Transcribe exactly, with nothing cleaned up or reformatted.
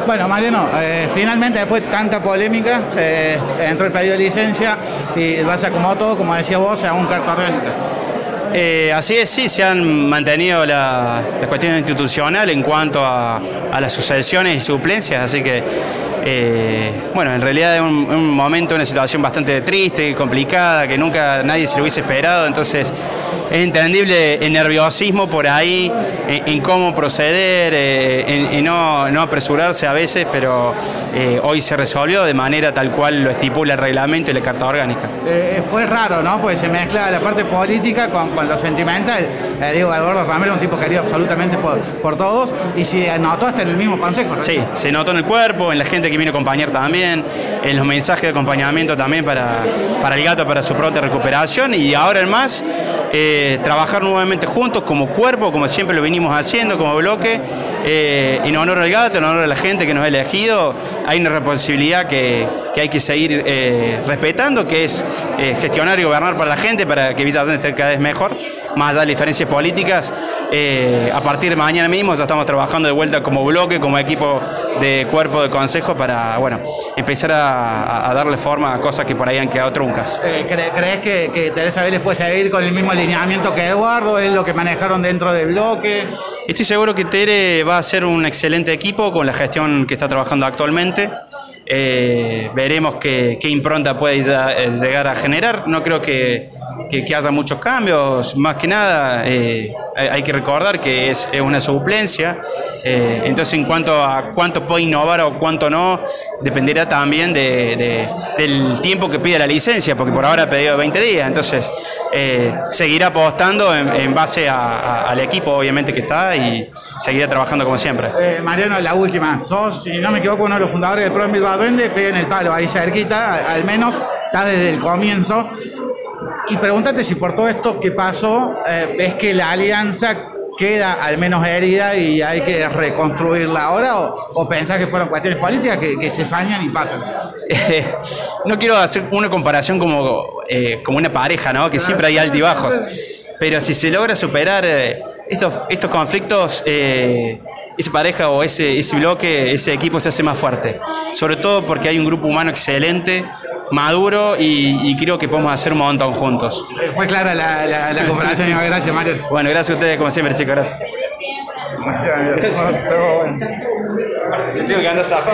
Bueno, Mariano, eh, finalmente después de tanta polémica, eh, entró el pedido de licencia y ya se acomodó todo, como decía vos, a un carta orgánica. Eh, así es, sí, se han mantenido la, la cuestión institucional en cuanto a, a las sucesiones y suplencias, así que, eh, bueno, en realidad es un, un momento, una situación bastante triste, complicada, que nunca nadie se lo hubiese esperado, entonces es entendible el nerviosismo por ahí, en, en cómo proceder, eh, en, en no, no apresurarse a veces, pero eh, hoy se resolvió de manera tal cual lo estipula el reglamento y la carta orgánica. Eh, fue raro, ¿no? Porque se mezcla la parte política con, con lo sentimental. Eh, digo, Eduardo Ramírez es un tipo querido absolutamente por, por todos y se notó hasta en el mismo consejo, ¿no? Sí, se notó en el cuerpo, en la gente que vino a acompañar también, en los mensajes de acompañamiento también para, para el gato, para su pronta recuperación y ahora en más, eh, trabajar nuevamente juntos como cuerpo, como siempre lo venimos haciendo, como bloque, eh, en honor al gato, en honor a la gente que nos ha elegido. Hay una responsabilidad que, que hay que seguir eh, respetando, que es eh, gestionar y gobernar para la gente, para que Villa Allende esté cada vez mejor, más allá de las diferencias políticas. Eh, a partir de mañana mismo ya estamos trabajando de vuelta como bloque, como equipo de cuerpo de consejo para, bueno, empezar a, a darle forma a cosas que por ahí han quedado truncas. Eh, ¿cre ¿Crees que, que Teresa Vélez puede seguir con el mismo alineamiento que Eduardo? ¿Es lo que manejaron dentro del bloque? Estoy seguro que Tere va a ser un excelente equipo con la gestión que está trabajando actualmente. Eh, veremos qué, qué impronta puede ya, eh, llegar a generar. No creo que, que, que haya muchos cambios, más que nada eh, hay que recordar que es, es una suplencia, eh, entonces en cuanto a cuánto puede innovar o cuánto no, dependerá también de, de, del tiempo que pide la licencia, porque por ahora ha pedido veinte días, entonces eh, seguirá apostando en, en base a, a, al equipo obviamente que está y seguirá trabajando como siempre. Eh, Mariano, la última, sos, si no me equivoco, uno de los fundadores del Pro en Villa Allende, pega en el palo ahí cerquita, al menos estás desde el comienzo. Y pregúntate si por todo esto que pasó, eh, ves que la alianza queda al menos herida y hay que reconstruirla ahora, o, o pensás que fueron cuestiones políticas que, que se sañan y pasan. Eh, no quiero hacer una comparación como, eh, como una pareja, ¿no? Que siempre hay altibajos, pero si se logra superar eh, estos, estos conflictos, eh, esa pareja o ese, ese bloque, ese equipo se hace más fuerte, sobre todo porque hay un grupo humano excelente, maduro y, y creo que podemos hacer un montón juntos. Eh, fue clara la, la, la comparación. Gracias, Mario. Bueno, gracias a ustedes como siempre, chicos, gracias.